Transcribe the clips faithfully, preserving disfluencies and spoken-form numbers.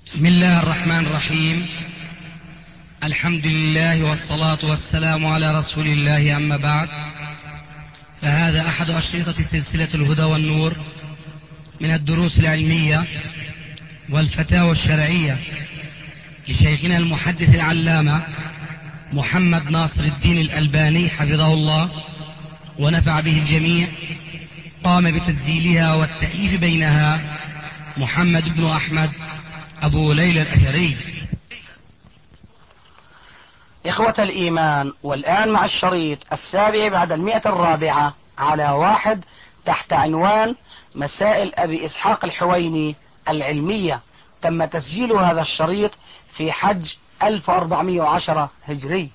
بسم الله الرحمن الرحيم. الحمد لله والصلاة والسلام على رسول الله، أما بعد، فهذا أحد أشرطة سلسلة الهدى والنور من الدروس العلمية والفتاوى الشرعية لشيخنا المحدث العلامة محمد ناصر الدين الألباني حفظه الله ونفع به الجميع. قام بتسجيلها والتأليف بينها محمد بن أحمد أبو ليلى الأثري. إخوة الإيمان، والآن مع الشريط السابع بعد المئة الرابعة على واحد تحت عنوان مسائل أبي إسحاق الحويني العلمية. تم تسجيل هذا الشريط في حج ألف وأربعمائة وعشرة هجري.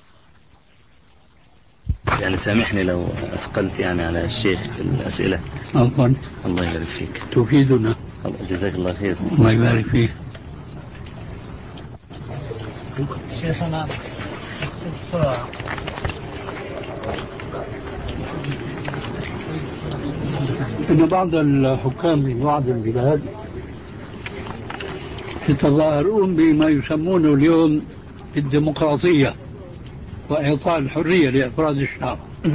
يعني سامحني لو أثقلت يعني على الشيخ في الأسئلة. عفوا. الله يبارك فيك، تفيدنا. جزاك الله خير. الله يبارك فيك شيخنا. إن بعض الحكام في بعض البلاد يتظاهرون بما يسمونه اليوم الديمقراطية وإعطاء الحرية لأفراد الشعب.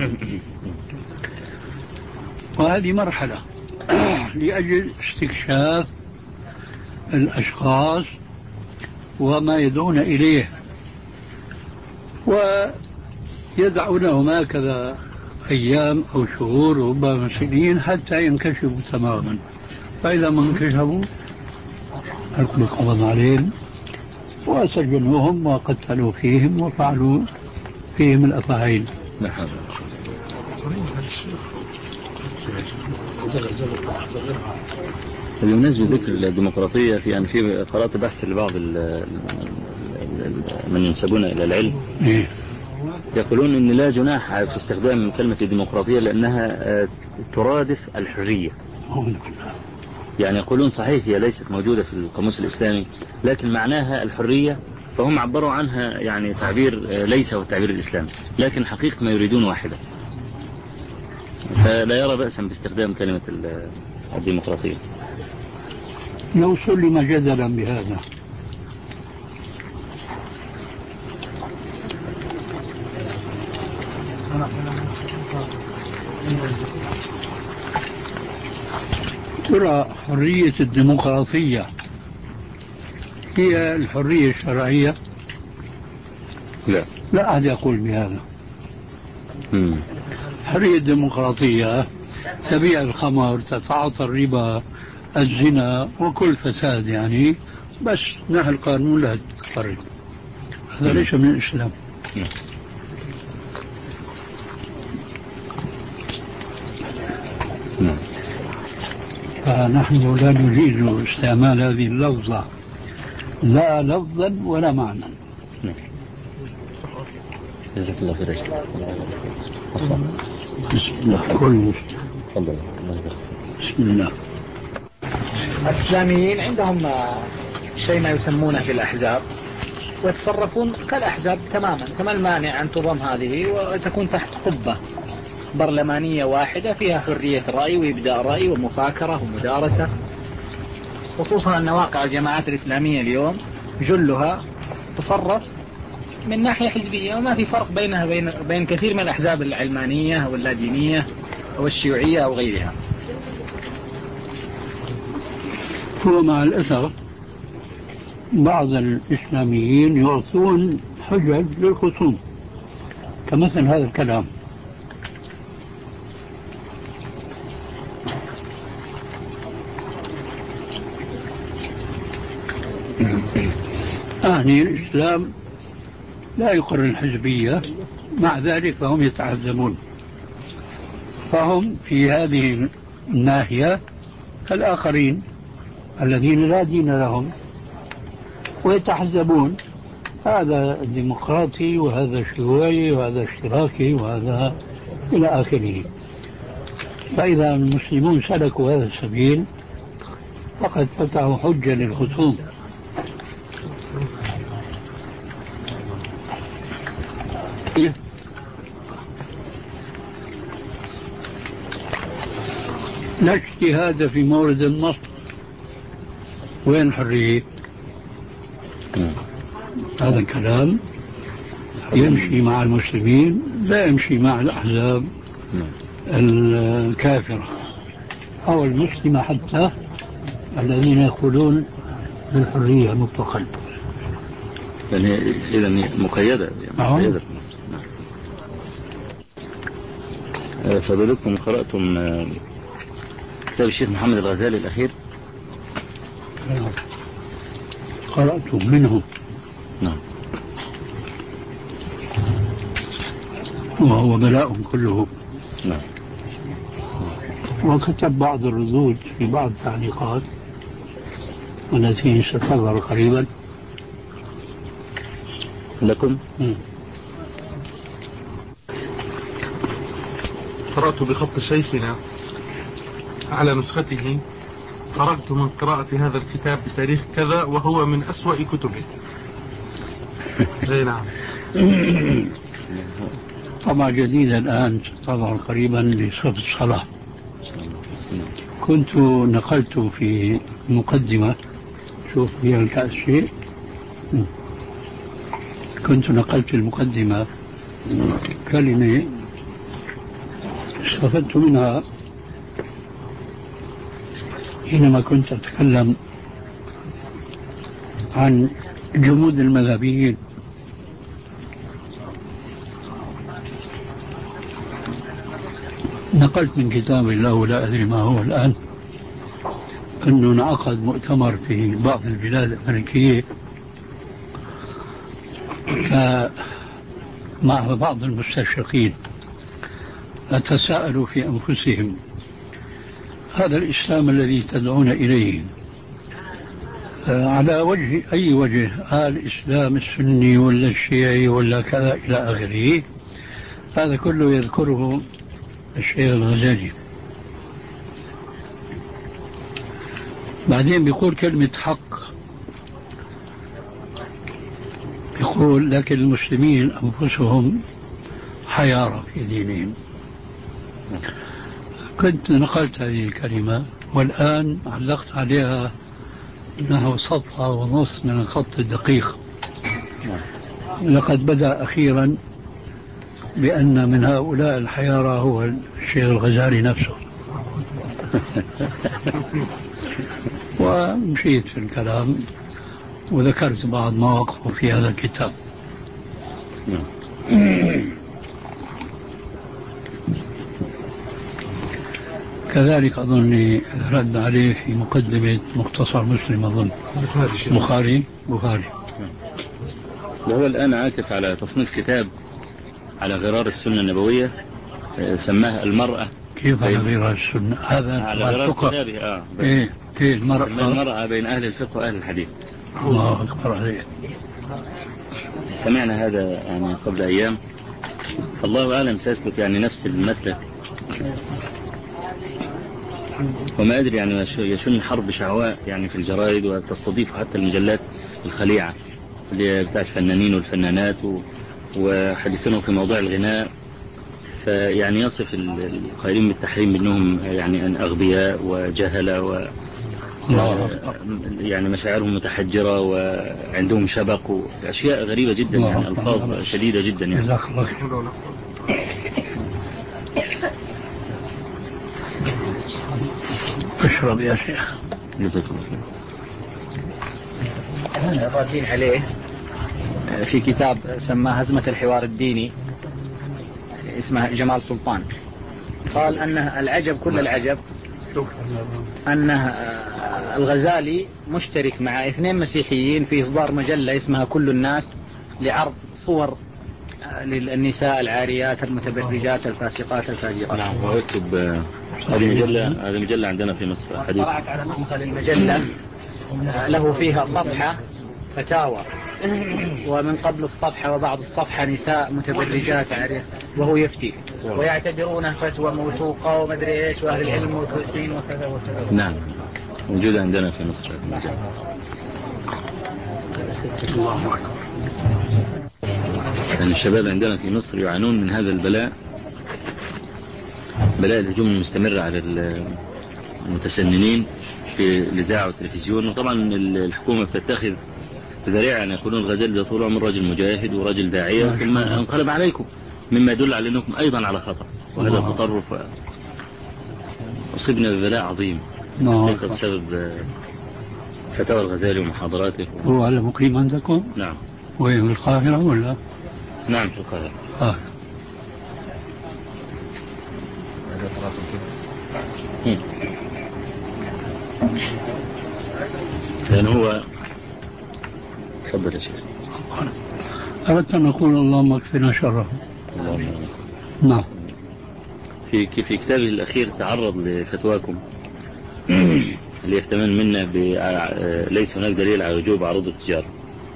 وهذه مرحلة لأجل استكشاف الأشخاص وما يدعون إليه، ويدعونهم هكذا أيام أو شهور وربما سنين حتى ينكشفوا تماما. فإذا ما انكشفوا القبض عليهم وسجنوهم وقتلوا فيهم وفعلوا فيهم الأفاعيل. نعم. بمناسبة ذكر الديمقراطية، في يعني في قرأت بحث لبعض من ينسبون إلى العلم يقولون إن لا جناح في استخدام كلمة الديمقراطية لأنها ترادف الحرية. يعني يقولون صحيح هي ليست موجودة في القاموس الإسلامي، لكن معناها الحرية، فهم عبروا عنها يعني تعبير ليس هو التعبير الإسلامي، لكن حقيقة ما يريدون واحدة. فلا يرى بأسا باستخدام كلمة الديمقراطية. لو سلم جدلا بهذا. ترى حرية الديمقراطية هي الحرية الشرعية؟ لا، لا أحد يقول بهذا. مم. حرية الديمقراطية تبيع الخمر، تتعاطى الربا، الزنا وكل فساد، يعني بس نحن القانون لا تتفرج. هذا ليس من الإسلام. مم. مم. فنحن لا نجيز استعمال هذه اللفظة لا لفظا ولا معنى. جزاك الله خير. بسم الله. كل تفضل. بسم الله. الإسلاميين عندهم شيء ما يسمونه في الأحزاب، ويتصرفون كالأحزاب تماما. فما المانع أن تضم هذه وتكون تحت قبة برلمانية واحدة فيها حرية رأي وإبداء رأي ومفاكرة ومدارسة، خصوصا أن واقع الجماعات الإسلامية اليوم جلها تصرف من ناحية حزبية، وما في فرق بينها بين بين كثير من الأحزاب العلمانية أو اللادينية أو الشيوعية أو غيرها. هو مع الأسف بعض الإسلاميين يعطون حجج للخصوم، كمثل هذا الكلام. أهني الإسلام لا يقر الحزبية، مع ذلك فهم يتعذبون. فهم في هذه الناحية كالآخرين الذين لا دين لهم ويتحزبون، هذا ديمقراطي وهذا شيوعي وهذا اشتراكي وهذا إلى آخره. فإذا المسلمون سلكوا هذا السبيل فقد فتحوا حجة للخصوم. لا اجتهاد في مورد النص. وين الحرية؟ هذا الكلام يمشي مع المسلمين، لا يمشي مع الأحزاب الكافرة أو المسلمة حتى الذين يقولون بالحرية مطلقا. يعني إذا مقيدة يعني مقيدة. فضلتكم قرأتم كتاب الشيخ محمد الغزالي الأخير؟ قرأت منه. نعم. وهو بلاء كله. نعم. وكتب بعض الردود في بعض التعليقات التي ستظهر قريبا لكم. م. قرأت بخط شيخنا على نسخته: خرجت من قراءة هذا الكتاب بتاريخ كذا وهو من أسوأ كتبه. نعم. طبعا جديدة الآن طبعا قريبا لصف الصلاة. كنت نقلت في مقدمة، شوف فيها الكأس شيء، كنت نقلت المقدمة كلمة استفدت منها حينما كنت أتكلم عن جمود المذهبيين. نقلت من كتاب الله لا أدري ما هو الآن أنه انعقد مؤتمر في بعض البلاد الأمريكية مع بعض المستشرقين أتساءلوا في أنفسهم: هذا الإسلام الذي تدعون إليه على وجه أي وجه؟ الإسلام السني ولا الشيعي ولا كذا إلى آخره. هذا كله يذكره الشيخ الغزالي. بعدين بيقول كلمة حق، يقول لكن المسلمين أنفسهم حيارى في دينهم. كنت نقلت هذه الكلمة والآن علقت عليها نحو صفحة ونص من الخط الدقيق. لقد بدأ أخيرا بأن من هؤلاء الحيارى هو الشيخ الغزالي نفسه. ومشيت في الكلام وذكرت بعض مواقفه في هذا الكتاب. كذلك أظني رد عليه في مقدمة مختصر مسلم، أظن بخاري بخاري وهو الآن عاكف على تصنيف كتاب على غرار السنة النبوية، سماه المرأة. كيف على غرار السنة؟ هذا على غرار كتابه. آه إيه إيه المرأة. المرأة بين أهل الفقه وأهل الحديث. الله أكبر عليه. سمعنا هذا يعني قبل أيام، الله أعلم سيسلك يعني نفس المسلك، وما أدري يعني يشن حرب شعواء يعني في الجرائد وتستضيف حتى المجلات الخليعة اللي بتاعت الفنانين والفنانات وحديثونه في موضوع الغناء، فيعني يصف القائلين بالتحريم منهم يعني أن أغبياء وجهلة و يعني مشاعرهم متحجرة وعندهم شبق وأشياء غريبة جدا، يعني ألفاظ شديدة جدا يعني. اشرب يا شيخ. جزاك الله خير. الردين عليه في كتاب سماه هزمة الحوار الديني، اسمه جمال سلطان. قال أن العجب كل العجب أن الغزالي مشترك مع اثنين مسيحيين في إصدار مجلة اسمها كل الناس لعرض صور للنساء العاريات المتبرجات الفاسقات الفاجرات. نعم. ويكتب هذه مجلة هذه مجلة عندنا في مصر حديث. طلعت على نسخة للمجلة له فيها صفحة فتاوى، ومن قبل الصفحة وبعد الصفحة نساء متبرجات عاريات وهو يفتي ويعتبرونه فتوى موثوقة ومدري ايش، واهل العلم موثوقين وكذا وكذا. نعم موجودة عندنا في مصر هذه المجلة. الله أكبر. يعني الشباب عندنا في مصر يعانون من هذا البلاء، بلاء الهجوم المستمر على المتسننين في الإذاعة والتلفزيون. وطبعا الحكومة بتتخذ ذريعة أن يكونون الغزالي ده طول عمر رجل مجاهد ورجل داعية ثم انقلب عليكم، مما يدل على أنكم أيضا على خطأ، وهذا التطرف أصبنا ببلاء عظيم ليس بسبب فتاوى الغزالي ومحاضراته. هو على مقيم عندكم؟ نعم. وين في القاهرة ولا؟ نعم في القاهرة. آه. لأن هو تفضل يا شيخ. أردت أن أقول اللهم اكفنا شره. اللهم نعم. في في كتابه الأخير تعرض لفتواكم اللي يحتمل منا ليس هناك دليل على وجوب عروض التجارة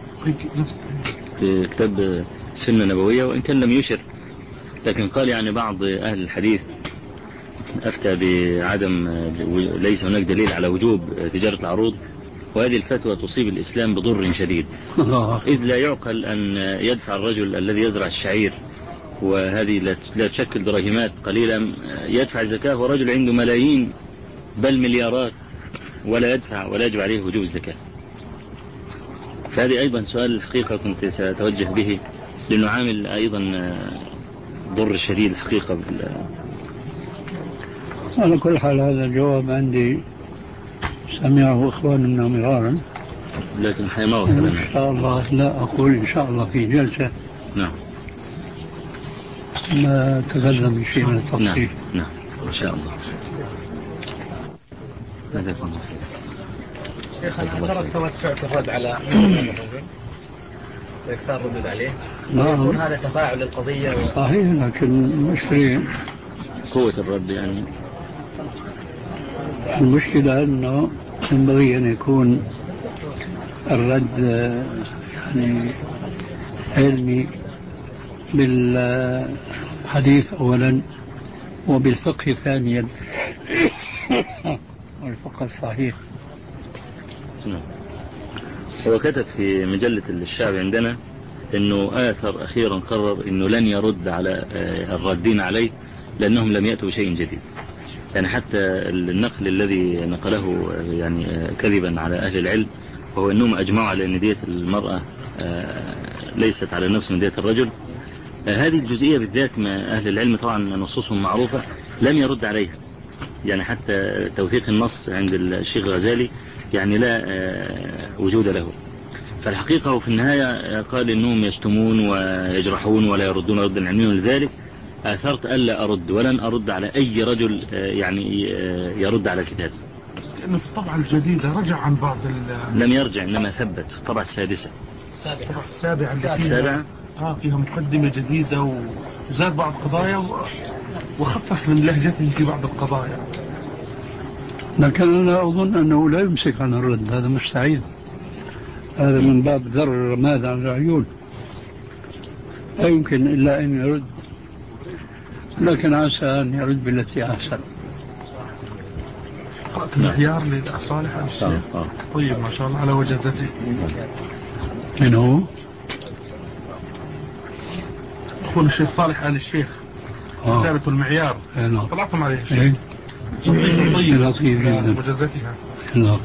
في كتاب السنة النبوية، وإن كان لم يشر، لكن قال يعني بعض أهل الحديث أفتى بعدم ليس هناك دليل على وجوب تجارة العروض، وهذه الفتوى تصيب الإسلام بضر شديد، إذ لا يعقل أن يدفع الرجل الذي يزرع الشعير وهذه لا تشكل دراهمات قليلة يدفع الزكاة، ورجل عنده ملايين بل مليارات ولا يدفع ولا يجب عليه وجوب الزكاة. فهذه أيضا سؤال الحقيقة كنت سأتوجه به، لأنه عامل أيضا ضر شديد الحقيقة. على كل حال هذا الجواب عندي سمعه إخواننا مرارا، لكن الحقيقة ما وصلنا. إن شاء الله لا أقول إن شاء الله في جلسة نعم ما تقدم بشيء من التفصيل. نعم نعم إن شاء الله. جزاكم الله خير. شيخ أنا ترى التوسع في الرد على الرجل وإكثار الردود عليه، يكون هذا تفاعل للقضية و... صحيح، لكن المشكلة قوة الرد يعني المشكلة أنه ينبغي أن يكون الرد يعني علمي بالحديث أولا وبالفقه ثانيا والفقه الصحيح. هو كتب في مجلة الشعب عندنا أنه آثر أخيرا قرر أنه لن يرد على الردين عليه لأنهم لم يأتوا بشيء جديد. يعني حتى النقل الذي نقله يعني كذبا على أهل العلم وهو أنهم أجمعوا على أن دية المرأة ليست على نصف من دية الرجل، هذه الجزئية بالذات ما أهل العلم طبعا نصوصهم معروفة لم يرد عليها. يعني حتى توثيق النص عند الشيخ الغزالي يعني لا وجود له. فالحقيقة وفي النهاية قال إنهم يشتمون ويجرحون ولا يردون ردا علميا، لذلك آثرت ألا أرد ولن أرد على أي رجل يعني يرد على كتابي. لأنه في الطبعة الجديدة رجع عن بعض لم يرجع إنما ثبت في الطبعة السادسة الطبعة السابعة السابعة آه فيها مقدمة جديدة وزاد بعض قضايا وخفف من لهجته في بعض القضايا. لكن أنا أظن أنه لا يمسك عن الرد، هذا مستحيل، هذا من باب ذر الرماد عن العيون، لا يمكن إلا أن يرد، لكن عسى أن يرد بالتي أحسن. قرأت المعيار لصالح آل الشيخ. طيب ما شاء الله على وجزته. من هو؟ أخونا الشيخ صالح آل الشيخ رسالة المعيار. آه. طلعتم عليه شيء طيب لطيف جدا وجزتها. نعم.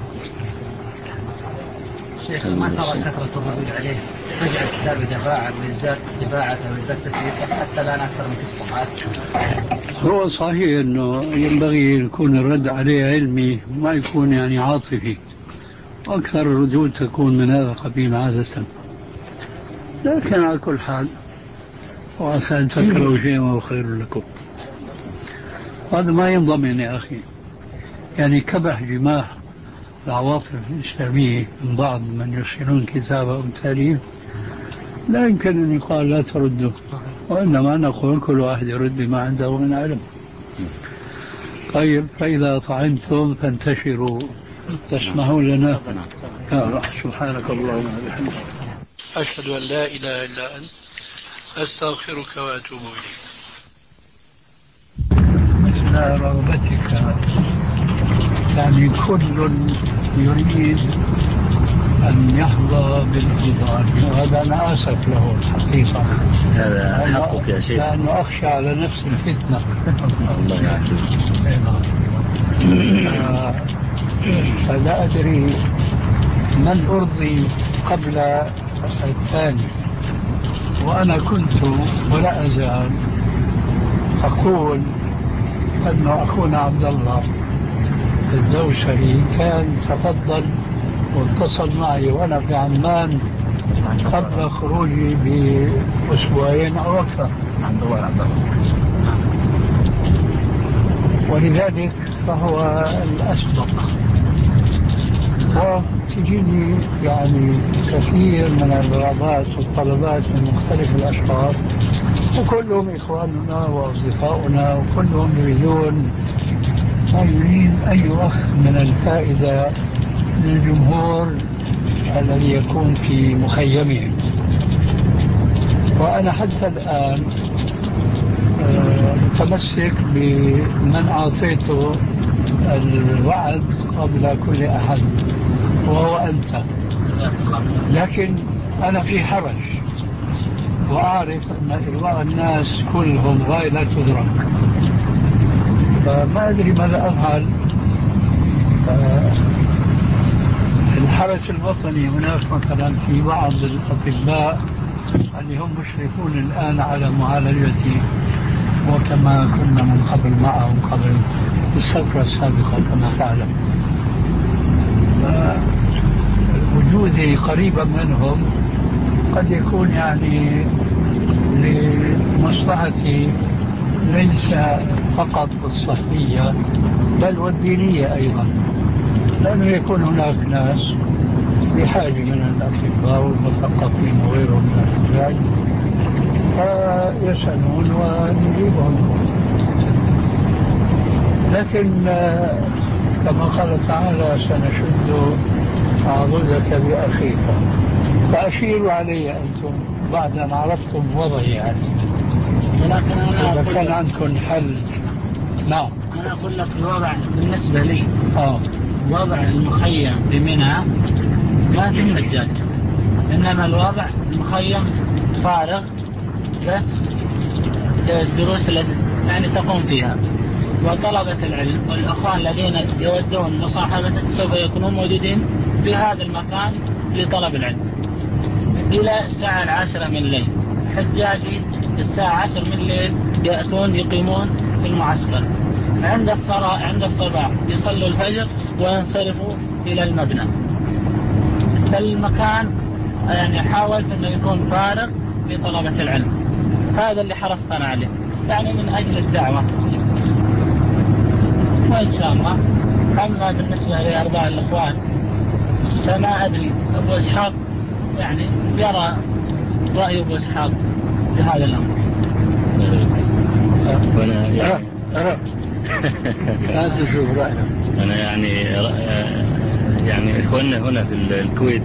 شيخ ما ترى كثرة الردود عليه تجعل الكتاب دفاعا ويزداد دفاعة ويزداد تسويقا حتى لا أكثر من ست صفحات؟ هو صحيح أنه ينبغي يكون الرد عليه علمي ما يكون يعني عاطفي، أكثر الردود تكون من هذا القبيل عادة، لكن على كل حال وعسى أن تكرهوا شيئا وهو خير لكم. هذا ما ينضمن يا أخي، يعني كبح جماح العواطف الإسلامية من بعض من يرسلون كتابة أو تاليف لا يمكن أن يقال لا تردوا، وإنما نقول كل واحد يرد بما عنده من علم. طيب فإذا طعمتم فانتشروا، تسمحون لنا؟ سبحانك اللهم وبحمدك، أشهد أن لا إله إلا أنت، أستغفرك وأتوب إليك. مثل رغبتك، يعني كل يريد أن يحظى بالرضوان، وهذا أنا آسف له الحقيقة. هذا حقك يا شيخ، لأنه أخشى على نفس الفتنة. الله يعافيك. فلا أدري من أرضي قبل الثاني. وأنا كنت ولا أزال أقول أن أخونا عبد الله الدوسري كان تفضل واتصل معي وأنا في عمان قبل خروجي بأسبوعين أو أكثر، ولذلك فهو الأسبق. وتجيني يعني كثير من الرغبات والطلبات من مختلف الأشخاص، وكلهم إخواننا وأصدقاؤنا، وكلهم يريدون يريد أي أخ من الفائدة للجمهور الذي يكون في مخيمهم. وأنا حتى الآن متمسك بمن أعطيته الوعد قبل كل أحد وهو أنت، لكن أنا في حرج وأعرف أن إرضاء الناس كلهم غاية لا تدرك، فما أدري ماذا أفعل. الحرس الوطني هناك مثلا في بعض الأطباء اللي هم مشرفون الآن على معالجتي، وكما كنا من قبل معهم قبل السفرة السابقة كما تعلم، وجودي قريبا منهم قد يكون يعني لمصلحتي ليس فقط الصحية بل والدينية أيضا، لأنه يكون هناك ناس بحاجة من الأطباء والمثقفين وغيرهم من الرجال فيسألون ونجيبهم. لكن كما قال تعالى سنشد عضدك بأخيك، فأشيروا علي أنتم بعد أن عرفتم وضعي يعني. ولكن أنا إذا كان عندكم حل. نعم أنا أقول لك الوضع بالنسبة لي آه. وضع المخيم بمنى ما في حجاج، إنما الوضع المخيم فارغ، بس الدروس التي يعني تقوم فيها وطلبة العلم والأخوان الذين يودون مصاحبتك سوف يكونوا موجودين في هذا المكان لطلب العلم إلى الساعة العاشرة من الليل. حجاجي الساعة عشر من الليل يأتون يقيمون في المعسكر، عند الصلاة عند الصباح يصلوا الفجر وينصرفوا إلى المبنى. فالمكان يعني حاولت أنه يكون فارغ لطلبة العلم، هذا اللي حرصت أنا عليه يعني من أجل الدعوة، وإن شاء الله. أما بالنسبة لأرباع الإخوان فما أدري، أبو إسحاق يعني يرى رأي أبو إسحاق بهذا الأمر. وأنا يعني لا تشوف رأيك. أنا يعني يعني إخواننا هنا في الكويت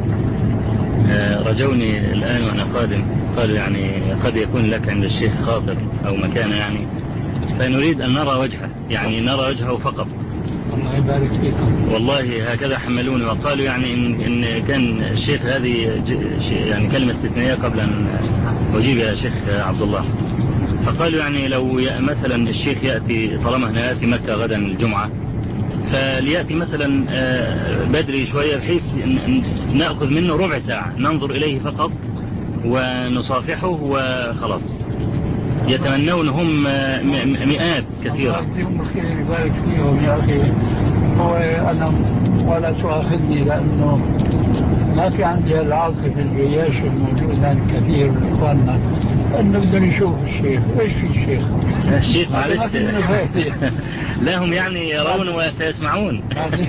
رجوني الآن وأنا قادم، قالوا يعني قد يكون لك عند الشيخ خاطر أو مكانه يعني، فنريد أن نرى وجهه، يعني نرى وجهه فقط. الله يبارك فيكم. والله هكذا حملوني وقالوا يعني إن, إن كان الشيخ هذه يعني كلمة استثنائية قبل أن أجيب يا شيخ عبد الله، فقالوا يعني لو مثلا الشيخ يأتي طالما هنا يأتي مكة غدا الجمعة فليأتي مثلا بدري شوية بحيث نأخذ منه ربع ساعة ننظر إليه فقط ونصافحه وخلاص. يتمنون هم مئات كثيرة. الله بخير يبارك فيهم يا أخي. هو أنا ولا تؤاخذني لأنه ما في عندي العاطفة الجياش الموجود عند كثير من إخواننا أنه بدنا نشوف الشيخ. إيش في الشيخ؟ الشيخ معلش لا هم يعني يرون وسيسمعون.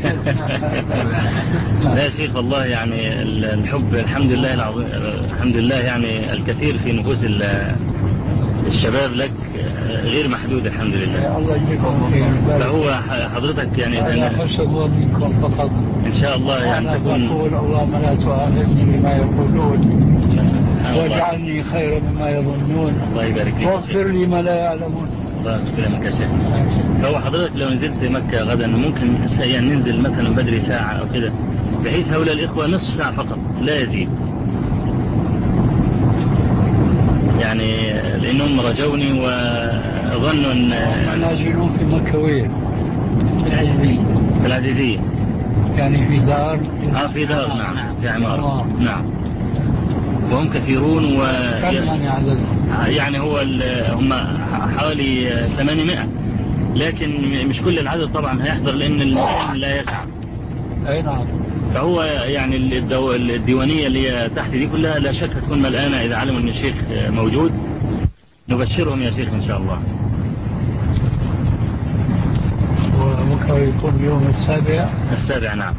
لا شيخ والله يعني الحب الحمد لله العظيم، الحمد لله يعني الكثير في نفوس الشباب لك غير محدود الحمد لله. الله يجزيكم خير. فهو حضرتك يعني أنا حسب منكم فقط إن شاء الله يعني تكون. أقول اللهم لا تؤاخذني بما يقولون واجعلني خيرا مما يظنون. الله يبارك فيك. واغفر لي ما لا يعلمون. الله يغفر لك يا شيخ. فهو حضرتك لو نزلت مكة غدا ممكن يعني ننزل مثلا بدري ساعة أو كده بحيث هؤلاء الإخوة نصف ساعة فقط لا يزيد، يعني لأنهم رجوني وظنوا أن نازلون في مكة وين؟ في العزيزية. في العزيزية يعني في دار. آه في دار نعم، في عمارة نعم. وهم كثيرون و يعني عدد يعني هو هم حوالي ثمانمائة، لكن مش كل العدد طبعا هيحضر لأن المكان لا يسع. أي نعم. فهو يعني الدو... الديوانية اللي هي تحت دي كلها لا شك تكون ملآنة إذا علموا أن الشيخ موجود. نبشرهم يا شيخ إن شاء الله. وبكرة يكون يوم السابع. السابع نعم.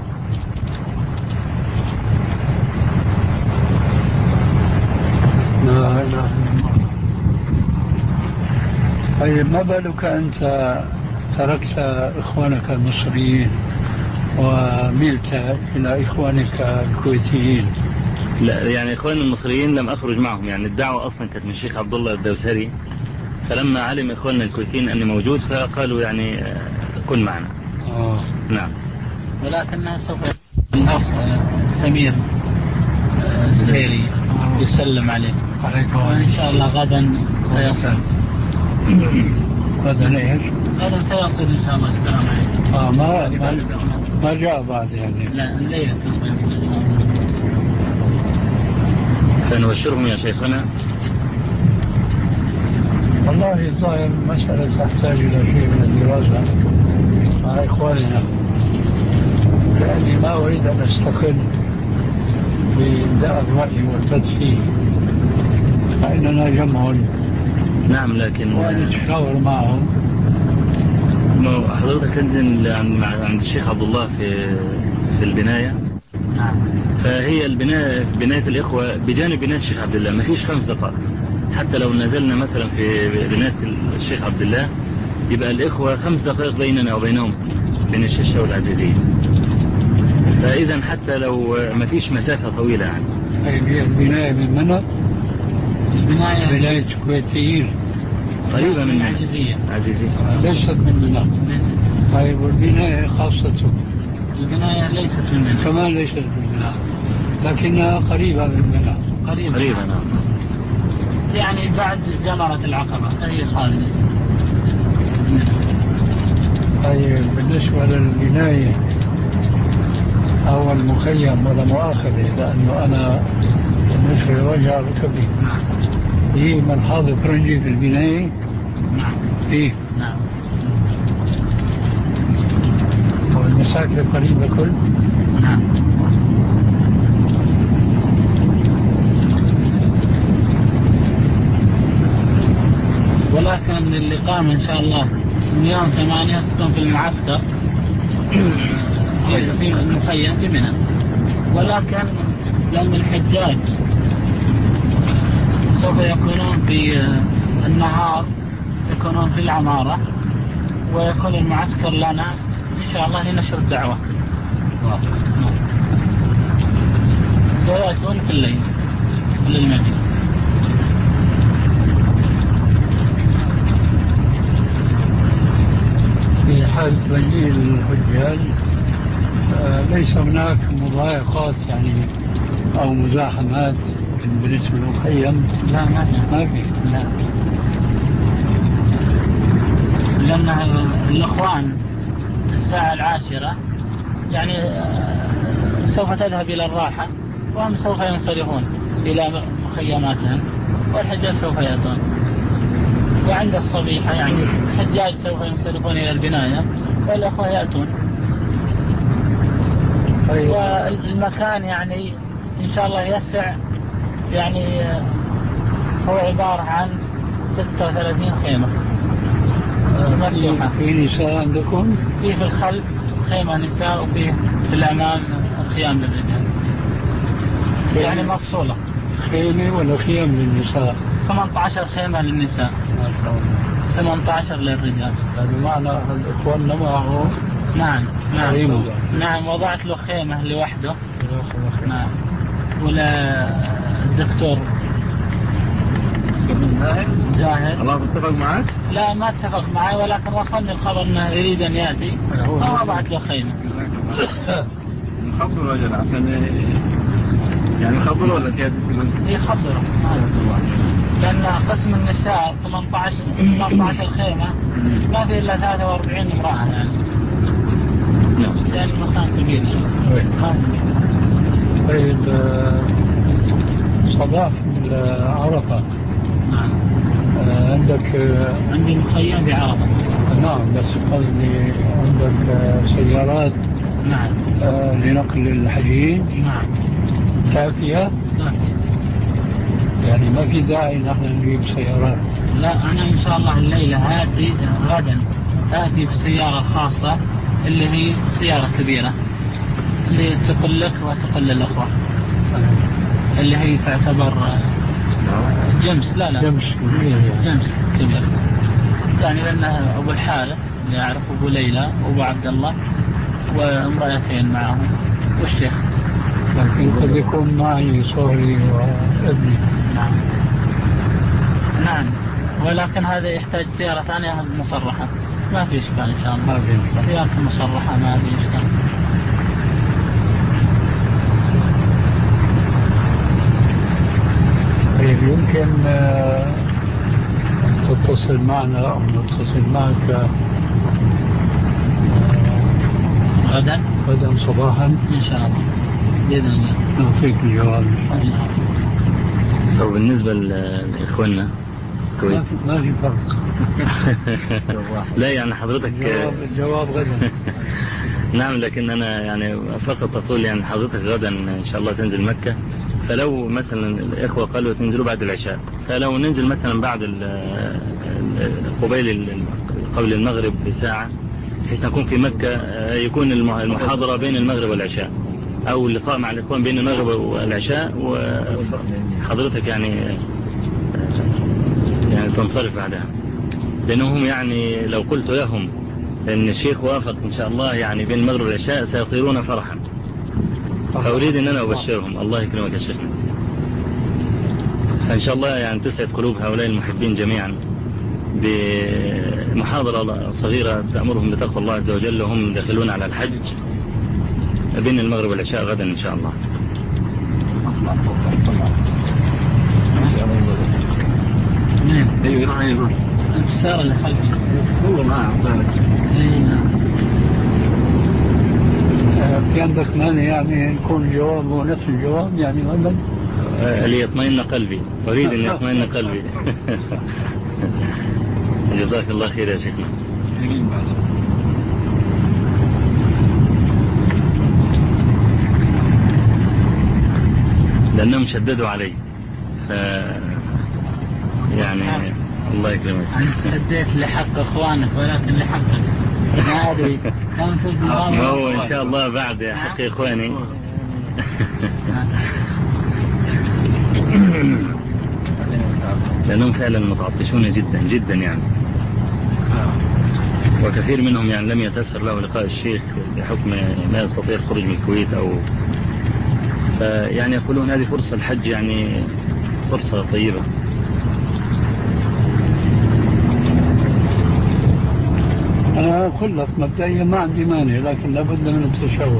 لا لا. طيب ما بالك أنت تركت إخوانك المصريين وملت إلى إخوانك الكويتيين؟ لا يعني إخواني المصريين لم أخرج معهم، يعني الدعوة أصلا كانت من الشيخ عبد الله الدوسري، فلما علم إخواننا الكويتيين أني موجود فقالوا يعني كن معنا. آه. نعم. ولكن سوف الأخ سمير زهيري يسلم عليه وإن شاء الله غدا سيصل. غدا ايش؟ غدا سيصل إن شاء الله. السلام عليكم. آه ما ما, ما جاء بعد يعني. لا الليلة سوف يصل إن شاء الله. فنبشرهم يا شيخنا. والله الظاهر المسألة تحتاج إلى شيء من الدراسة مع إخواننا، لأني ما أريد أن أستقل بإبداء الرأي والفتح فيه، فإننا جمع. نعم لكن ونتشاور معهم. حضرتك تنزل عند الشيخ عبد الله في في البناية. نعم. فهي البناية بناية الإخوة بجانب بناية الشيخ عبد الله ما فيش خمس دقائق، حتى لو نزلنا مثلا في بناية الشيخ عبد الله يبقى الإخوة خمس دقائق بيننا وبينهم بين الشيشة والعزيزية. فإذا حتى لو ما فيش مسافة طويلة يعني. هي البناية من منى؟ البناية بناية كويتيين قريبة من العزيزية. عزيزية ليست من منى. ليست. طيب والبناية خاصته؟ البناية ليست من منى. كمان ليست من منى لكنها قريبة من منى. قريبة. قريبة نعم. يعني بعد جمرة العقبة هي خالدة. طيب بالنسبة للبناية أو المخيم ولا مؤاخذة، لأنه أنا بالنسبة لوجه ركبي هي من حاضر فرنجي في البناية. نعم. فيه. نعم. والمساكن قريبة كل. نعم. ولكن الإقامة إن شاء الله من يوم ثمانية تكون في المعسكر في المخيم في منى، ولكن لأن الحجاج سوف يكونون في النهار يكونون في العمارة، ويكون المعسكر لنا إن شاء الله لنشر الدعوة. ويأتون في الليل للمدينة. في حال مجيء الحجاج ليس هناك مضايقات يعني أو مزاحمات بالنسبة للمخيم؟ لا ما في. ما في. لا. لأن الأخوان الساعة العاشرة يعني سوف تذهب إلى الراحة، وهم سوف ينصرفون إلى مخيماتهم، والحجاج سوف يأتون. وعند الصبيحة يعني الحجاج سوف ينصرفون إلى البناية والأخوة يأتون. والمكان يعني إن شاء الله يسع، يعني هو عبارة عن ستة وثلاثين خيمة مفتوحة. في نساء عندكم؟ في في الخلف خيمة نساء، وفي في الأمام خيام للرجال، يعني مفصولة. خيمة ولا خيام للنساء؟ ثمانية عشر خيمة للنساء، ما شاء الله. ثمانية عشر للرجال. هذا معنى الإخوان معه. نعم نعم. خيمة. نعم وضعت له خيمة لوحده. نعم. ولا الدكتور زاهر زاهر الله اتفق معك؟ لا ما اتفق معي، ولكن وصلني الخبر انه يريد ان ياتي فوضعت له خيمة. نخبر رجل عشان يعني نخبر ولا كيف يقول؟ يخبره لأن قسم النساء ثمانية عشر خيمة ما في إلا ثلاثة وأربعين امرأة يعني. نعم. يعني مكان كبير. طيب صباح عرفة. نعم. عندك عندي مخيم بعرفة. نعم بس قصدي عندك سيارات. نعم. لنقل الحجيج. نعم. كافية. كافية. يعني ما في داعي نحن نجيب سيارات. لا أنا إن شاء الله الليلة هاتي غدا آتي بسيارة خاصة اللي هي سيارة كبيرة اللي تقل لك وتقل للأخوة اللي هي تعتبر جمس. لا لا جمس كبير يعني. جمس كبير يعني لأنها أبو الحارث اللي أعرف أبو ليلى وأبو عبد الله وامرأتين معهم والشيخ. لكن قد يكون معي صهري وابني. نعم. نعم ولكن هذا يحتاج سيارة ثانية مصرحة. ما في إشكال إن شاء الله. ما في إشكال. سيارة مصرحة ما في إشكال. طيب يمكن تتصل معنا أو نتصل معك غدا غدا صباحا إن شاء الله بإذن الله نعطيك الجواب. طب بالنسبة لإخواننا ما في ما في فرق. لا يعني حضرتك الجواب, الجواب غدا. نعم لكن أنا يعني فقط أقول يعني حضرتك غدا إن شاء الله تنزل مكة. فلو مثلا الإخوة قالوا تنزلوا بعد العشاء فلو ننزل مثلا بعد قبيل قبل المغرب بساعة بحيث نكون في مكة يكون المحاضرة بين المغرب والعشاء أو اللقاء مع الإخوان بين المغرب والعشاء وحضرتك يعني يعني تنصرف بعدها لأنهم يعني لو قلت لهم أن الشيخ وافق إن شاء الله يعني بين المغرب والعشاء سيطيرون فرحا. فأريد أن أنا أبشرهم. الله يكرمك يا شيخنا. فإن شاء الله يعني تسعد قلوب هؤلاء المحبين جميعا بمحاضرة صغيرة تأمرهم بتقوى الله عز وجل وهم داخلون على الحج بين المغرب والعشاء غدا إن شاء الله. ايوه ايوه السيارة اللي خلفي والله ما في عندك مانع يعني نكون الجواب هو نفس الجواب يعني غدا؟ ليطمئن قلبي. أريد أن يطمئن قلبي. جزاك الله خير يا شيخنا. لأنهم شددوا علي ف يعني الله يكرمك. شديت لحق إخوانك ولكن لحقك ما أدري ما هو إن شاء الله بعد حق إخواني. لأنهم فعلا متعطشون جدا جدا يعني وكثير منهم يعني لم يتأثر له لقاء الشيخ بحكم ما يستطيع الخروج من الكويت أو يعني يقولون هذه فرصة الحج يعني فرصة طيبة. أنا أقول لك مبدئيا ما عندي مانع لكن لابد من التشاور.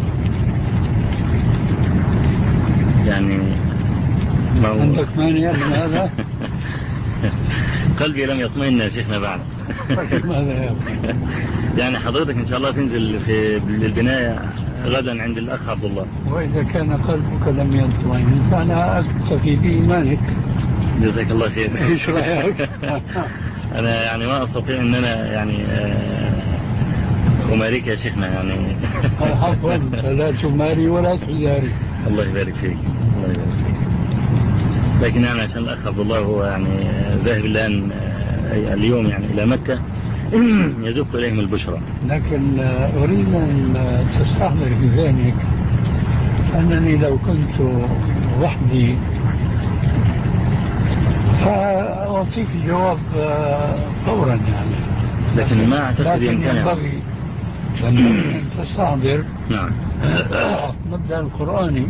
يعني ما عندك مانع من هذا؟ قلبي لم يطمئن يا شيخنا بعد. يعني حضرتك إن شاء الله تنزل في البناية غدا عند الأخ عبد الله. وإذا كان قلبك لم يطمئن فأنا أكتفي بإيمانك. جزاك الله خير. إيش رأيك؟ أنا يعني ما أستطيع أن أنا يعني أماريك يا شيخنا يعني. عفوا لا تماري ولا تزاري. الله يبارك فيك. الله يبارك فيك. لكن يعني عشان الأخ عبد الله هو يعني ذاهب الآن اليوم يعني إلى مكة يزف إليهم البشرى. لكن أريد أن تستحضر في ذهنك أنني لو كنت وحدي فأعطيك الجواب فورا يعني. لكن ما أعتقد يمكن ينبغي أن تستحضر نعم مبدأ القرآني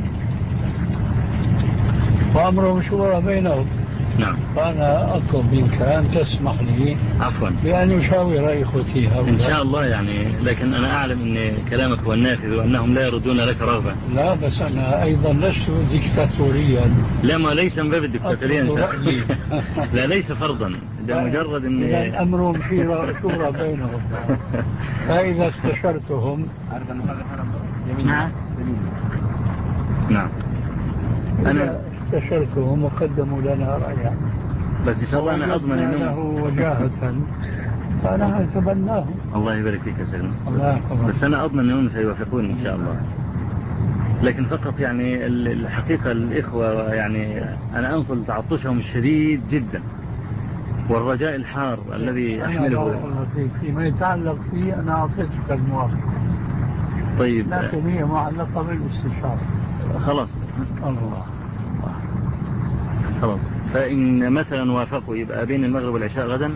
وأمره شورى بينهم. نعم. فأنا أطلب منك أن تسمح لي عفوا بأن أشاور إخوتي هؤلاء إن شاء الله يعني. لكن أنا أعلم أن كلامك هو النافذ وأنهم لا يردون لك رغبة. لا بس أنا أيضا لست ديكتاتوريا. لا ما ليس من باب الديكتاتورية إن شاء الله. لا ليس فرضا ده مجرد ان إذا أمرهم شورى شورى بينهم. فإذا استشرتهم نعم نعم أنا استشرتهم وقدموا لنا رأيا، بس إن شاء الله أنا أضمن أنه له وجاهة فأنا أتبناه. الله يبارك فيك يا شيخنا. بس, بس أنا أضمن أنهم سيوافقون إن شاء الله. لكن فقط يعني الحقيقة الإخوة يعني أنا أنقل تعطشهم الشديد جدا والرجاء الحار الذي أحمله. فيما يتعلق فيه أنا أعطيتك الموافقة. طيب لكن هي معلقة بالاستشارة. خلاص الله خلاص. فإن مثلا وافقوا يبقى بين المغرب والعشاء غدا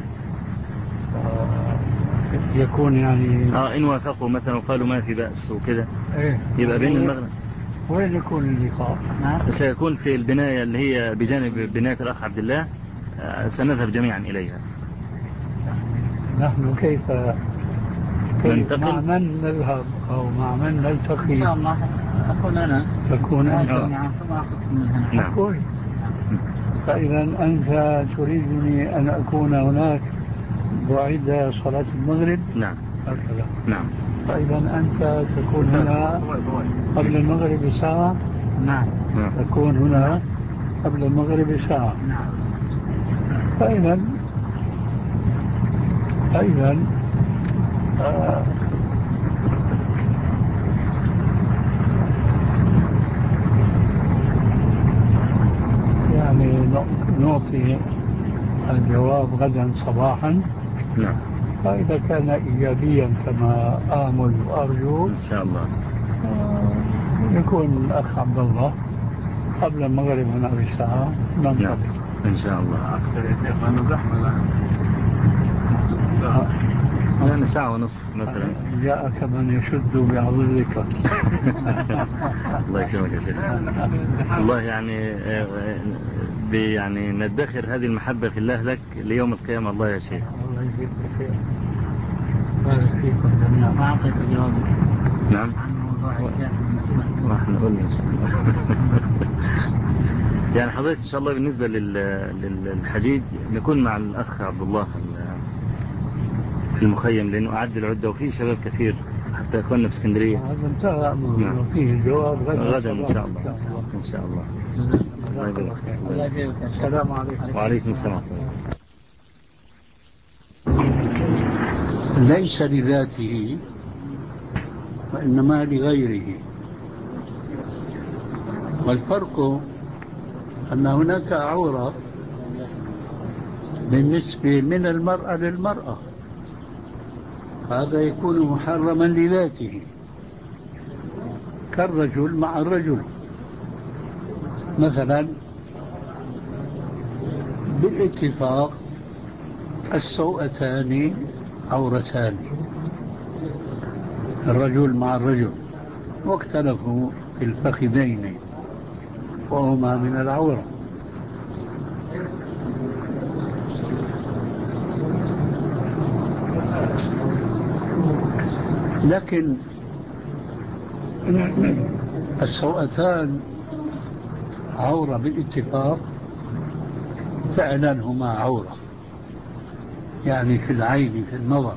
يكون يعني اه إن وافقوا مثلا وقالوا ما في بأس وكده إيه؟ يبقى بين المغرب. وين يكون اللقاء؟ سيكون في البناية اللي هي بجانب بناية الأخ عبد الله. سنذهب جميعا إليها. نحن كيف ننتقل مع من نذهب أو مع من نلتقي؟ إن شاء الله أكون أنا تكون أنت معكم وأخذكم من هنا. نعم. فإذا أنت تريدني أن أكون هناك بعد صلاة المغرب؟ نعم هكذا. نعم. فإذا أنت تكون هنا قبل المغرب بساعة. نعم. تكون هنا قبل المغرب بساعة. نعم. فإذا أيضا آه يعني نعطي الجواب غدا صباحا. نعم. فإذا كان إيجابيا كما آمل وأرجو إن شاء الله يكون الأخ عبد الله قبل المغرب هنا بساعة ننطلق. نعم. إن شاء الله. أكثر يا شيخ لأنه زحمة الآن. يعني ساعة ونصف مثلا. جاءك من يشد بعضدك. الله يكرمك يا شيخ. الله يعني يعني ندخر هذه المحبة في الله لك ليوم القيامة. الله يا شيخ. الله يجزيك خير. بارك فيكم جميعا. ما أعطيت الجواب. نعم. عن موضوع الشيخ بالنسبة. راح نقول إن شاء الله. يعني حضرتك إن شاء الله بالنسبة للحجيج نكون مع الأخ عبد الله في المخيم لأنه أعد العدة وفيه شباب كثير حتى أخواننا في اسكندرية. هذا انتهى أمره وفيه الجواب غدا. غدا إن شاء الله. إن شاء الله. الله يبارك فيك. الله يبارك فيك. السلام عليكم. وعليكم السلام. ليس لذاته وإنما لغيره. والفرق أن هناك عورة بالنسبة من المرأة للمرأة، هذا يكون محرما لذاته كالرجل مع الرجل. مثلا بالاتفاق السوءتان عورتان الرجل مع الرجل، واختلفوا في الفخذين وهما من العورة. لكن السوءتان عورة بالاتفاق، فعلا هما عورة يعني في العين في النظر.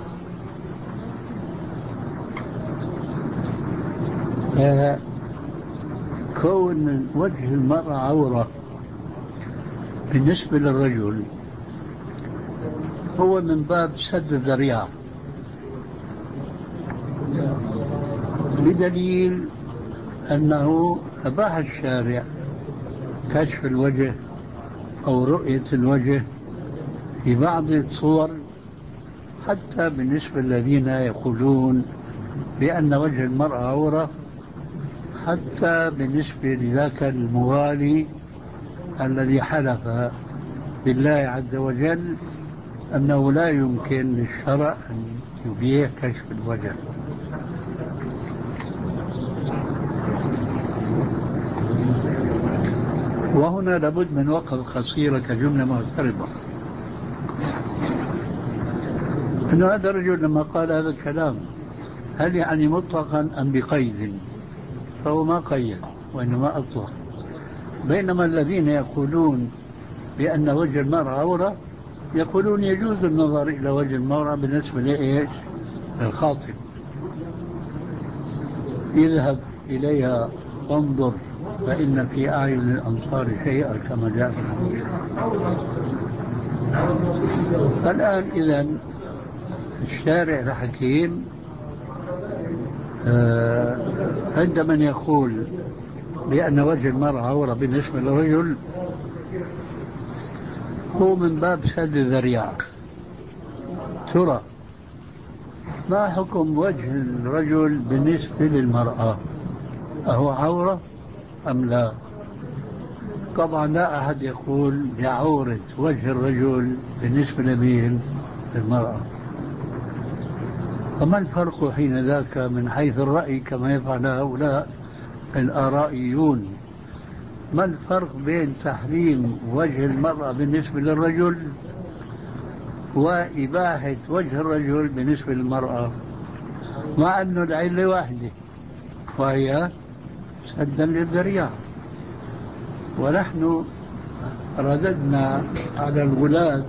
كون وجه المرأة عورة بالنسبة للرجل هو من باب سد الذريعة، بدليل أنه أباح الشارع كشف الوجه أو رؤية الوجه في بعض الصور، حتى بالنسبة للذين يقولون بأن وجه المرأة عورة، حتى بالنسبة لذاك الموالي الذي حلف بالله عز وجل أنه لا يمكن للشرع أن يبيح كشف الوجه. وهنا لابد من وقف قصيرة كجملة معترضة، أن هذا الرجل لما قال هذا الكلام هل يعني مطلقا أم بقيد؟ فهو ما قيد وإنما أطلق. بينما الذين يقولون بأن وجه المرأة عورة يقولون يجوز النظر إلى وجه المرأة بالنسبة لإيش؟ للخاطب، اذهب إليها وانظر فإن في أعين الأنصار شيئا كما جاء في الحديث. الآن إذن الشارع الحكيم آه عند من يقول بأن وجه المرأة عورة بالنسبة للرجل هو من باب سد الذريعة. ترى ما حكم وجه الرجل بالنسبة للمرأة؟ أهو عورة أم لا؟ طبعا لا أحد يقول بعورة وجه الرجل بالنسبة لمين؟ للمرأة. فما الفرق حين ذاك من حيث الرأي كما يفعل هؤلاء الآرائيون؟ ما الفرق بين تحريم وجه المرأة بالنسبة للرجل وإباحة وجه الرجل بالنسبة للمرأة، مع أنه العلة واحدة وهي سدا للذريعة؟ ونحن رددنا على الولاة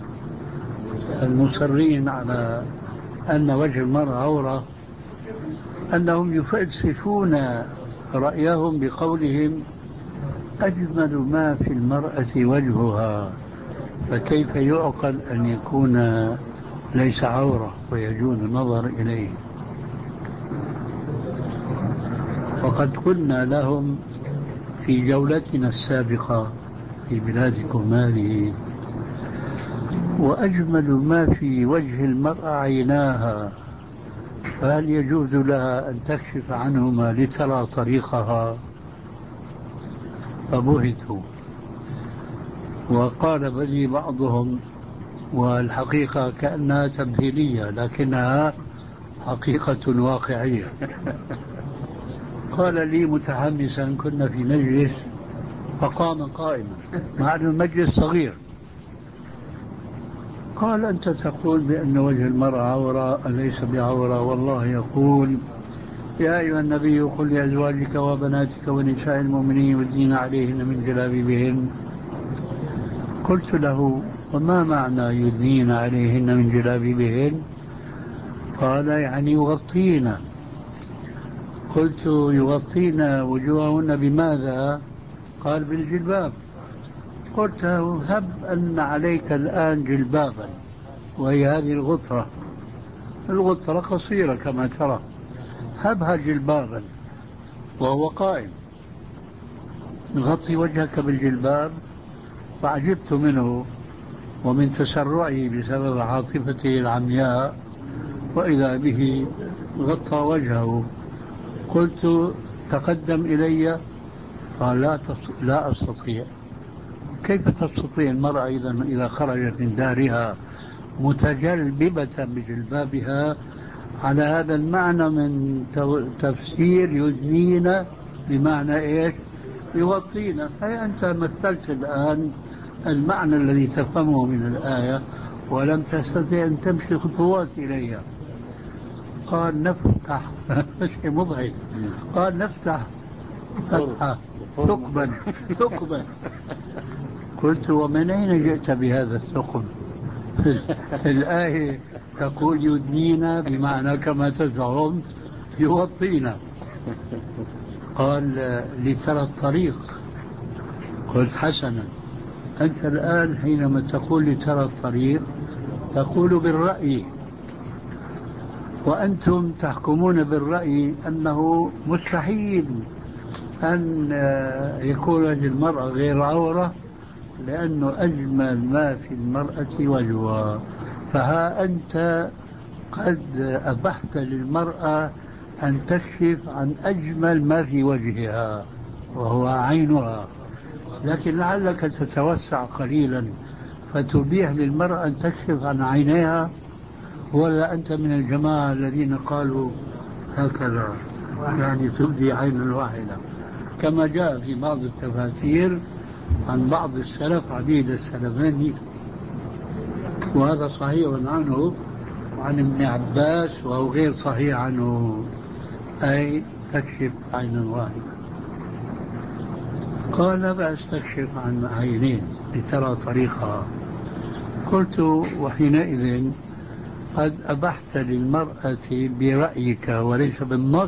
المصرين على أن وجه المرأة عورة أنهم يفلسفون رأيهم بقولهم أجمل ما في المرأة وجهها، فكيف يعقل أن يكون ليس عورة ويجوز النظر إليه؟ وقد قلنا لهم في جولتنا السابقة في بلادكم هذه وأجمل ما في وجه المرأة عيناها، فهل يجوز لها أن تكشف عنهما لترى طريقها؟ فبهتوا. وقال بني بعضهم، والحقيقة كأنها تمثيلية لكنها حقيقة واقعية، قال لي متحمسا كنا في مجلس فقام قائما مع أن المجلس صغير، قال أنت تقول بأن وجه المرأة عورة أليس بعورة؟ والله يقول يا أيها النبي قل لأزواجك وبناتك ونساء المؤمنين يدنين عليهن من جلابيبهن. قلت له وما معنى يدنين عليهن من جلابيبهن؟ قال يعني يغطين. قلت يغطين وجوههن بماذا؟ قال بالجلباب. قلت هب أن عليك الآن جلبابا وهي هذه الغطرة، الغطرة قصيرة كما ترى، هبها جلبابا وهو قائم، غطي وجهك بالجلباب. فعجبت منه ومن تسرعه بسبب عاطفته العمياء، وإذا به غطى وجهه. قلت تقدم إلي. قال لا, لا أستطيع. كيف تستطيع المرأة إذا إذا خرجت من دارها متجلببة بجلبابها على هذا المعنى من تفسير يدنين بمعنى إيش؟ يغطينا. أي أنت مثلت الآن المعنى الذي تفهمه من الآية ولم تستطيع أن تمشي خطوات إليها. قال نفتح شيء مضحك، قال نفتح فتحة ثقبا ثقبا. قلت ومن أين جئت بهذا الثقب؟ الآية تقول يدنينا بمعنى كما تزعم يغطينا. قال لترى الطريق. قلت حسنا، أنت الآن حينما تقول لترى الطريق تقول بالرأي، وأنتم تحكمون بالرأي أنه مستحيل أن يكون وجه المرأة غير عورة لأنه أجمل ما في المرأة وجهها. فها أنت قد أبحت للمرأة أن تكشف عن أجمل ما في وجهها وهو عينها، لكن لعلك تتوسع قليلا فتبيح للمرأة أن تكشف عن عينيها، ولا أنت من الجماعة الذين قالوا هكذا يعني تبدي عينا واحدة كما جاء في بعض التفاسير عن بعض السلف عديد السلفين، وهذا صحيح عنه وعن ابن عباس وهو غير صحيح عنه، أي تكشف عينا واحدة. قال لا بأس تكشف عن عينين لترى طريقها. قلت وحينئذ قد أبحت للمرأة برأيك وليس بالنص،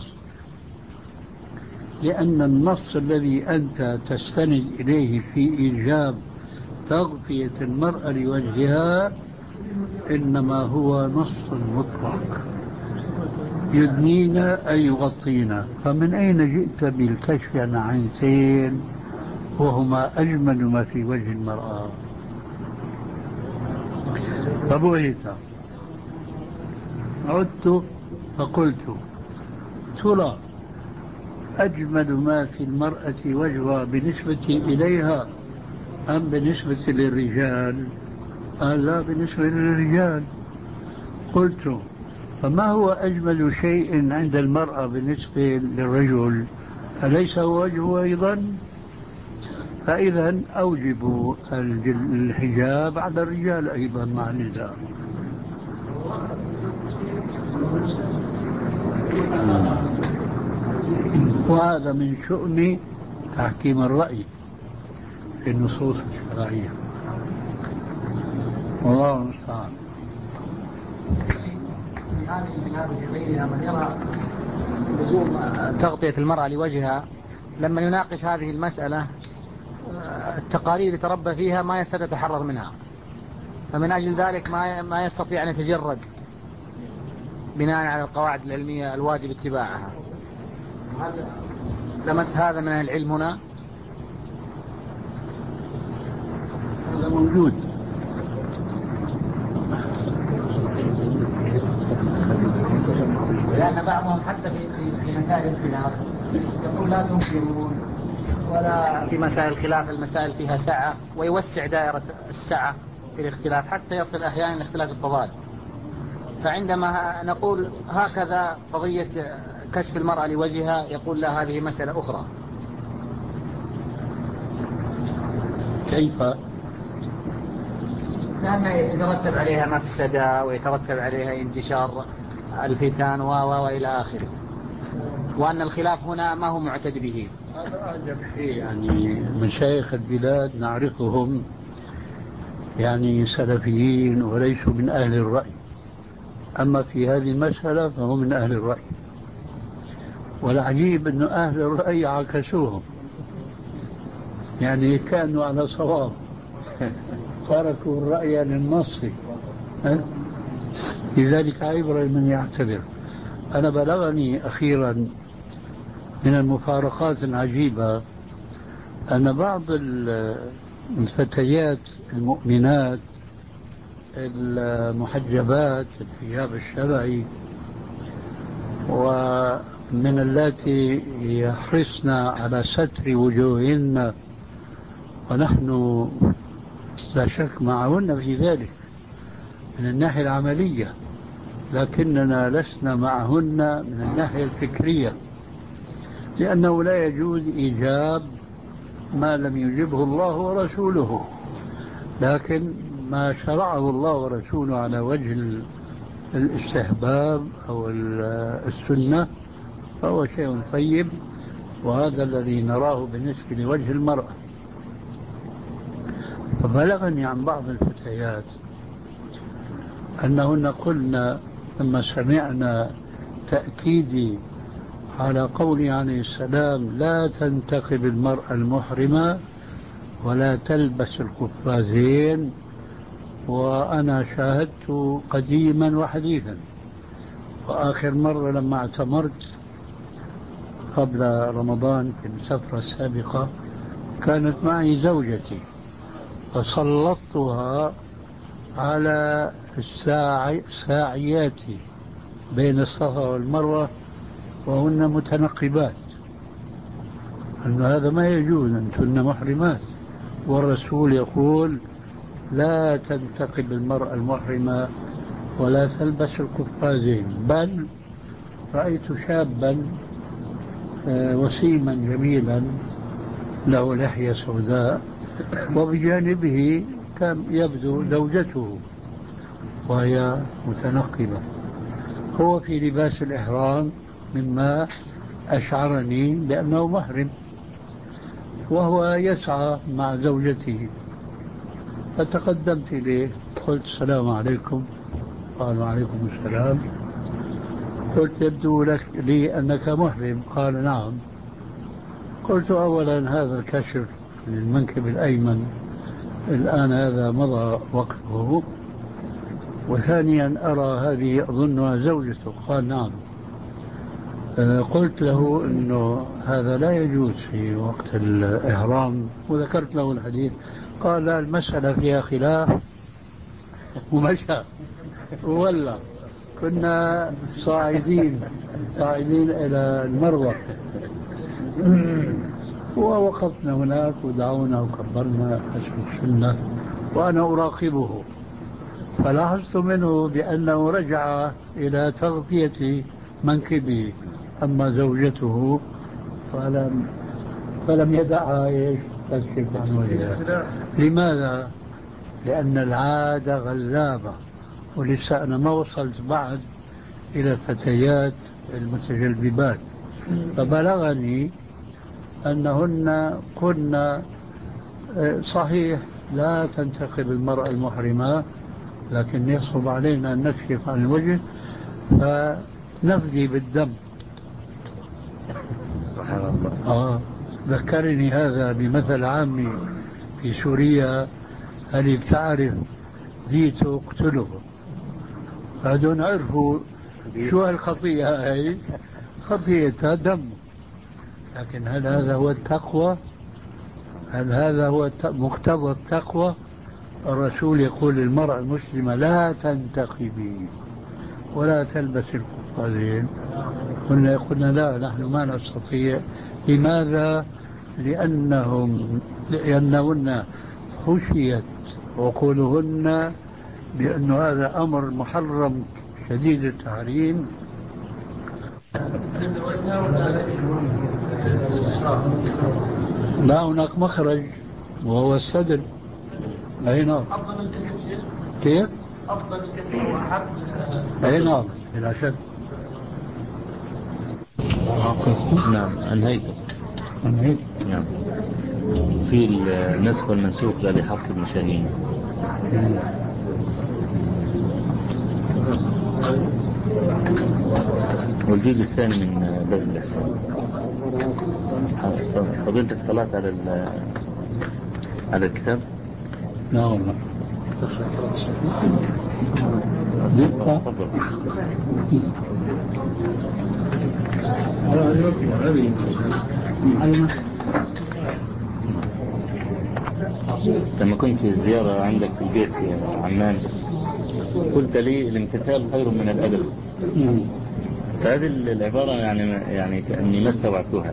لأن النص الذي أنت تستند إليه في إيجاب تغطية المرأة لوجهها إنما هو نص مطلق يدنينا أي يغطينا. فمن أين جئت بالكشف عن عينتين وهما أجمل ما في وجه المرأة؟ فبهت. عدت فقلت ترى أجمل ما في المرأة وجهها بالنسبة إليها أم بالنسبة للرجال؟ قال لا، بالنسبة للرجال. قلت فما هو أجمل شيء عند المرأة بالنسبة للرجل؟ أليس هو وجهه أيضا؟ فإذا أوجب الحجاب على الرجال أيضا مع النساء. وهذا من شؤم تحكيم الرأي في النصوص الشرعية، والله المستعان. في هذه البلاد وغيرها من يرى لزوم تغطية المرأة لوجهها، لما يناقش هذه المسألة التقاليد يتربى فيها ما يستطيع يتحرر منها، فمن أجل ذلك ما ما يستطيع أن يتجرد بناء على القواعد العلمية الواجب اتباعها. لمس هذا من العلم هنا؟ هذا موجود. لأن بعضهم حتى في في مسائل الخلاف يقول لا تنكرون، ولا في مسائل الخلاف المسائل فيها سعة، ويوسع دائرة السعة في الاختلاف حتى يصل أحيانا لاختلاف الضوابط. فعندما نقول هكذا قضية كشف المرأة لوجهها يقول لا، هذه مسألة أخرى. كيف؟ لأن يترتب عليها مفسدة ويترتب عليها انتشار الفتن و وإلى آخره، وأن الخلاف هنا ما هو معتد به. هذا أعجب شيء، يعني مشايخ البلاد نعرفهم يعني سلفيين وليسوا من أهل الرأي، أما في هذه المسألة فهم من أهل الرأي. والعجيب أن أهل الرأي عكسوهم، يعني كانوا على صواب تركوا الرأي للنص. لذلك عبرة من يعتبر. أنا بلغني أخيرا من المفارقات العجيبة أن بعض الفتيات المؤمنات المحجبات الحجاب الشرعي ومن اللاتي يحرصن على ستر وجوههن، ونحن لا شك معهن في ذلك من الناحية العملية، لكننا لسنا معهن من الناحية الفكرية، لأنه لا يجوز إيجاب ما لم يجبه الله ورسوله، لكن ما شرعه الله ورسوله على وجه الاستحباب أو السنة فهو شيء طيب، وهذا الذي نراه بالنسبة لوجه المرأة. فبلغني عن بعض الفتيات أنهن قلنا لما سمعنا تأكيدي على قوله عليه السلام لا تنتقب المرأة المحرمة ولا تلبس القفازين، وأنا شاهدت قديما وحديثا، وآخر مرة لما اعتمرت قبل رمضان في السفرة السابقة كانت معي زوجتي، فسلطتها على الساعيات بين الصفا والمروة وهن متنقبات، أن هذا ما يجوز، أنتن محرمات، والرسول يقول لا تنتقب المرأة المحرمة ولا تلبس القفازين. بل رأيت شابا وسيما جميلا له لحية سوداء وبجانبه كان يبدو زوجته وهي متنقبة، هو في لباس الإحرام مما أشعرني بأنه محرم، وهو يسعى مع زوجته. فتقدمت إليه قلت السلام عليكم. قال وعليكم السلام. قلت يبدو لك لي أنك محرم. قال نعم. قلت أولا هذا الكشف للمنكب الأيمن الآن هذا مضى وقته، وثانيا أرى هذه أظنها زوجته. قال نعم. قلت له أنه هذا لا يجوز في وقت الإحرام، وذكرت له الحديث. قال لا، المسألة فيها خلاف، ومشى وولى. كنا صاعدين صاعدين إلى المروة، ووقفنا هناك ودعونا وكبرنا حسب السنة وأنا أراقبه، فلاحظت منه بأنه رجع إلى تغطية منكبه، أما زوجته فلم فلم يدعها ايش تكشف عن وجهها. لماذا؟ لأن العادة غلابة، ولسه أنا ما وصلت بعد إلى الفتيات المتجلببات، فبلغني أنهن كنا صحيح لا تنتقب المرأة المحرمة، لكن يصعب علينا أن نكشف عن الوجه فنفدي بالدم. سبحان الله. آه ذكرني هذا بمثل عامي في سوريا: هل بتعرف زيت اقتله؟ هذول عرفوا شو هالخطيئة هاي، خطيئتها دم. لكن هل هذا هو التقوى؟ هل هذا هو مقتضى التقوى؟ الرسول يقول للمرأة المسلمة لا تنتقبي ولا تلبس القفازين. قلنا قلنا لا، نحن ما نستطيع. لماذا؟ لأنهم لأنهن خشيت عقولهن بأن هذا أمر محرم شديد التحريم. لا، هناك مخرج وهو السدل. أي نعم. كيف؟ أفضل كثير وأحب. أي نعم بلا شك. نعم أنهيت. أنهيت. نعم. في النسخ والمنسوخ لدي حفص بن شاهين. والجزء الثاني من باب الإحسان. فضلتك طلعت على على الكتاب؟ لا والله. لما كنت في الزيارة عندك في البيت في عمان قلت لي الامتثال خير من الأدب. فهذه العبارة يعني يعني كأني ما استوعبتها.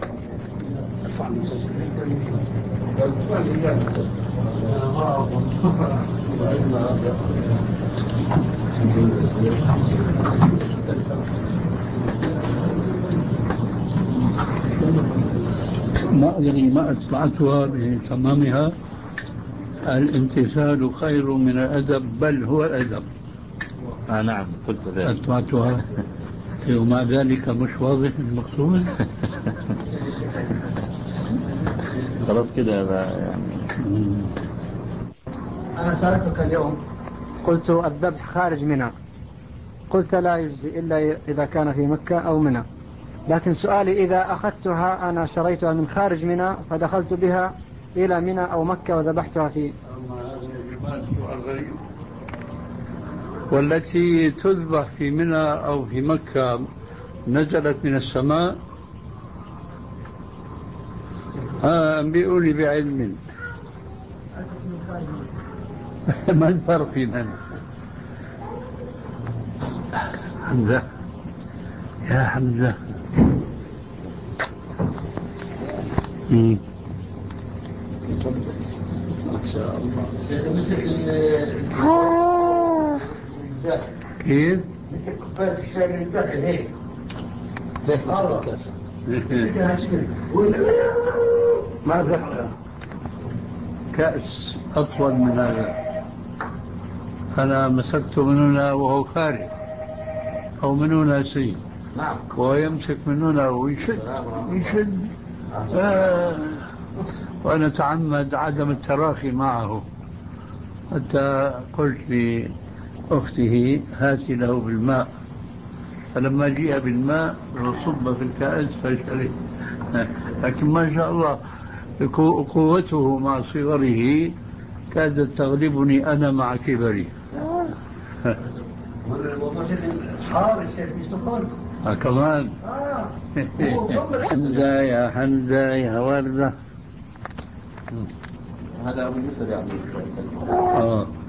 ما أدري ما أتبعتها بتمامها. الامتثال خير من الأدب، بل هو الأدب. آه نعم قلت ذلك. أتبعتها ومع ذلك مش واضح المقصود. خلاص كده يعني. أنا سألتك اليوم قلت الذبح خارج منى، قلت لا يجزي إلا إذا كان في مكة أو منى. لكن سؤالي إذا أخذتها أنا شريتها من خارج منى فدخلت بها إلى منى أو مكة وذبحتها في. والتي تذبح في منى أو في مكة نزلت من السماء. آه أنبئوني بعلم. ما الفرق بيننا؟ حمزة يا حمزة. امم ما شاء الله. كيف؟ كوباية الشاي من الداخل هيك هيك مسك الكاسة. ما زفت كأس أطول من هذا. أنا مسكت من هنا وهو خارج، أو من هنا سيد. نعم. وهو يمسك من هنا ويشد يشد. آه. وأنا أتعمد عدم التراخي معه. حتى قلت لأخته هاتي له بالماء، فلما جيء بالماء وصب في الكأس فشرب. لكن ما شاء الله قوته مع صغره كادت تغلبني أنا مع كبري. آه كمان. حمزة يا حمزة يا وردة. هذا أبو يوسف يعني. آه